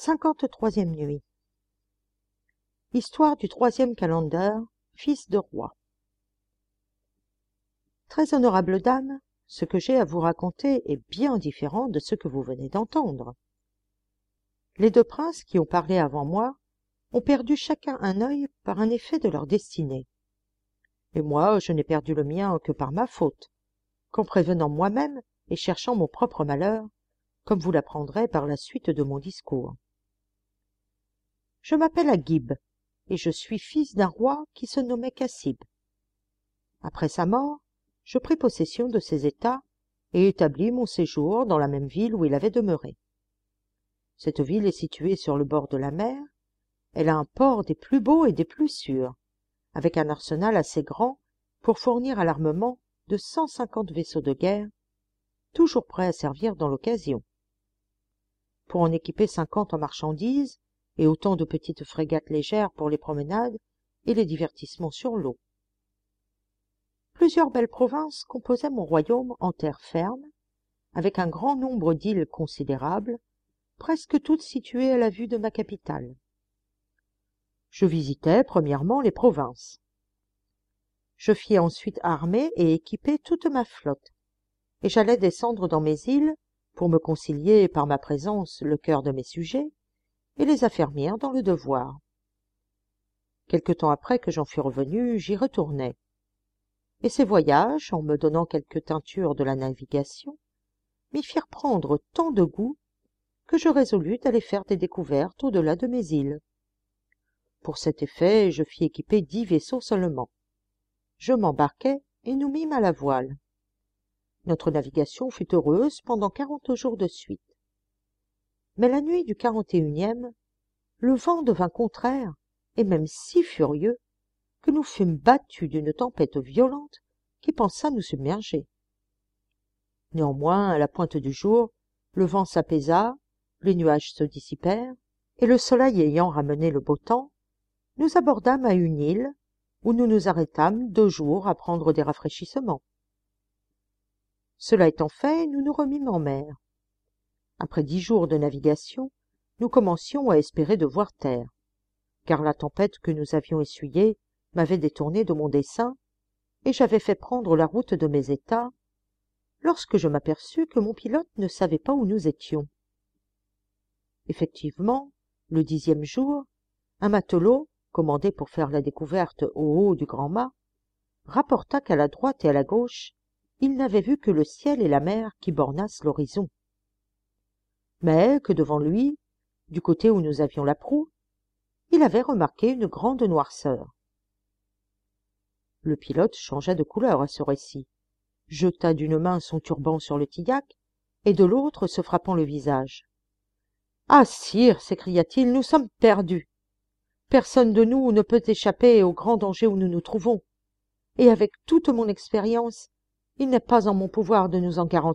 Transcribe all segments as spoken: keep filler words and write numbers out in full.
cinquante-troisième nuit. Histoire du troisième calender, fils de roi. Très honorable dame, ce que j'ai à vous raconter est bien différent de ce que vous venez d'entendre. Les deux princes qui ont parlé avant moi ont perdu chacun un œil par un effet de leur destinée. Et moi, je n'ai perdu le mien que par ma faute, qu'en prévenant moi-même et cherchant mon propre malheur, comme vous l'apprendrez par la suite de mon discours. Je m'appelle Aghib, et je suis fils d'un roi qui se nommait Cassib. Après sa mort, je pris possession de ses états et établis mon séjour dans la même ville où il avait demeuré. Cette ville est située sur le bord de la mer. Elle a un port des plus beaux et des plus sûrs, avec un arsenal assez grand pour fournir à l'armement de cent cinquante vaisseaux de guerre, toujours prêts à servir dans l'occasion. Pour en équiper cinquante en marchandises et autant de petites frégates légères pour les promenades et les divertissements sur l'eau. Plusieurs belles provinces composaient mon royaume en terre ferme, avec un grand nombre d'îles considérables, presque toutes situées à la vue de ma capitale. Je visitais premièrement les provinces. Je fis ensuite armer et équiper toute ma flotte, et j'allais descendre dans mes îles pour me concilier par ma présence le cœur de mes sujets et les affermir dans le devoir. Quelque temps après que j'en fus revenu, j'y retournai. Et ces voyages, en me donnant quelque teinture de la navigation, m'y firent prendre tant de goût que je résolus d'aller faire des découvertes au-delà de mes îles. Pour cet effet, je fis équiper dix vaisseaux seulement. Je m'embarquai et nous mîmes à la voile. Notre navigation fut heureuse pendant quarante jours de suite. Mais la nuit du quarante et unième, le vent devint contraire et même si furieux que nous fûmes battus d'une tempête violente qui pensa nous submerger. Néanmoins, à la pointe du jour, le vent s'apaisa, les nuages se dissipèrent, et le soleil ayant ramené le beau temps, nous abordâmes à une île où nous nous arrêtâmes deux jours à prendre des rafraîchissements. Cela étant fait, nous nous remîmes en mer. Après dix jours de navigation, nous commencions à espérer de voir terre, car la tempête que nous avions essuyée m'avait détourné de mon dessein, et j'avais fait prendre la route de mes états, lorsque je m'aperçus que mon pilote ne savait pas où nous étions. Effectivement, le dixième jour, un matelot, commandé pour faire la découverte au haut du grand mât, rapporta qu'à la droite et à la gauche, il n'avait vu que le ciel et la mer qui bornassent l'horizon. Mais que devant lui, du côté où nous avions la proue, il avait remarqué une grande noirceur. Le pilote changea de couleur à ce récit, jeta d'une main son turban sur le tillac et de l'autre se frappant le visage. « Ah, sire, s'écria-t-il, nous sommes perdus. Personne de nous ne peut échapper au grand danger où nous nous trouvons, et avec toute mon expérience, il n'est pas en mon pouvoir de nous en garantir. »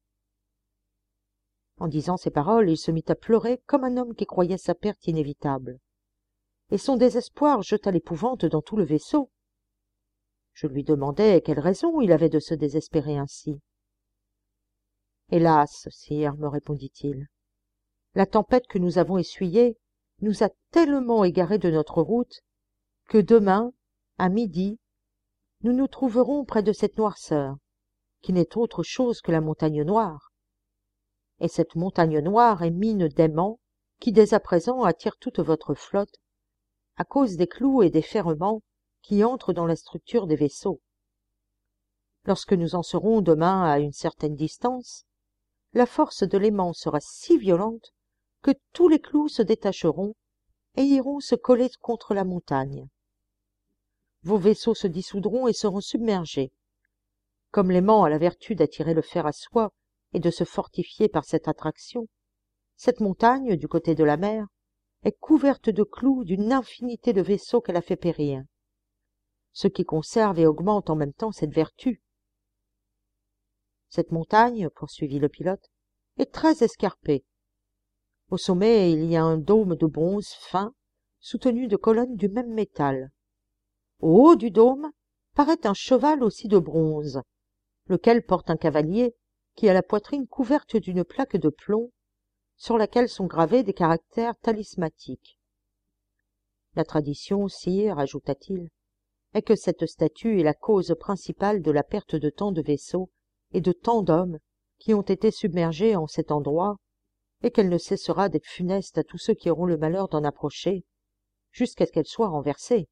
En disant ces paroles, il se mit à pleurer comme un homme qui croyait sa perte inévitable, et son désespoir jeta l'épouvante dans tout le vaisseau. Je lui demandai quelle raison il avait de se désespérer ainsi. « Hélas, sire, me répondit-il, la tempête que nous avons essuyée nous a tellement égarés de notre route que demain, à midi, nous nous trouverons près de cette noirceur, qui n'est autre chose que la montagne noire. Et cette montagne noire est mine d'aimant qui dès à présent attire toute votre flotte à cause des clous et des ferrements qui entrent dans la structure des vaisseaux. Lorsque nous en serons demain à une certaine distance, la force de l'aimant sera si violente que tous les clous se détacheront et iront se coller contre la montagne. Vos vaisseaux se dissoudront et seront submergés. Comme l'aimant a la vertu d'attirer le fer à soi et de se fortifier par cette attraction, cette montagne, du côté de la mer, est couverte de clous d'une infinité de vaisseaux qu'elle a fait périr, ce qui conserve et augmente en même temps cette vertu. Cette montagne, poursuivit le pilote, est très escarpée. Au sommet, il y a un dôme de bronze fin, soutenu de colonnes du même métal. Au haut du dôme paraît un cheval aussi de bronze, lequel porte un cavalier qui a la poitrine couverte d'une plaque de plomb, sur laquelle sont gravés des caractères talismatiques. La tradition, sire, ajouta-t-il, est que cette statue est la cause principale de la perte de tant de vaisseaux et de tant d'hommes qui ont été submergés en cet endroit, et qu'elle ne cessera d'être funeste à tous ceux qui auront le malheur d'en approcher, jusqu'à ce qu'elle soit renversée.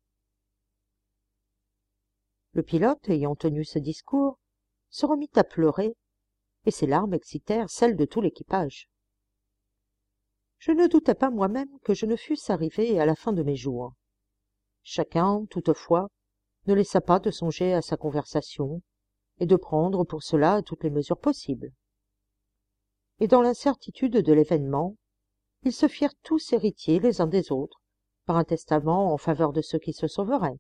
Le pilote, ayant tenu ce discours, se remit à pleurer, et ses larmes excitèrent celles de tout l'équipage. Je ne doutais pas moi-même que je ne fusse arrivé à la fin de mes jours. Chacun, toutefois, ne laissa pas de songer à sa conversation, et de prendre pour cela toutes les mesures possibles. Et dans l'incertitude de l'événement, ils se firent tous héritiers les uns des autres, par un testament en faveur de ceux qui se sauveraient.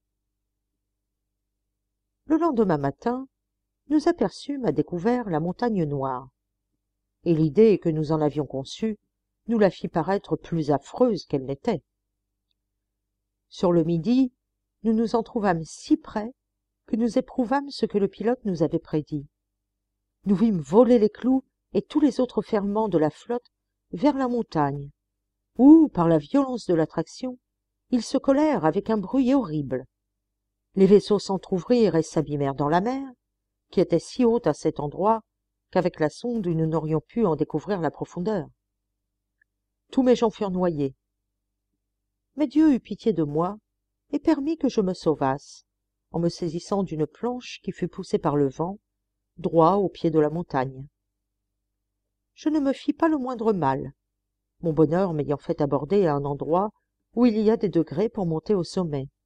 Le lendemain matin, nous aperçûmes à découvert la montagne Noire, et l'idée que nous en avions conçue nous la fit paraître plus affreuse qu'elle n'était. Sur le midi, nous nous en trouvâmes si près que nous éprouvâmes ce que le pilote nous avait prédit. Nous vîmes voler les clous et tous les autres ferments de la flotte vers la montagne, où, par la violence de l'attraction, ils se collèrent avec un bruit horrible. Les vaisseaux s'entr'ouvrirent et s'abîmèrent dans la mer, qui était si haute à cet endroit qu'avec la sonde nous n'aurions pu en découvrir la profondeur. Tous mes gens furent noyés. Mais Dieu eut pitié de moi et permit que je me sauvasse, en me saisissant d'une planche qui fut poussée par le vent, droit au pied de la montagne. Je ne me fis pas le moindre mal, mon bonheur m'ayant fait aborder à un endroit où il y a des degrés pour monter au sommet.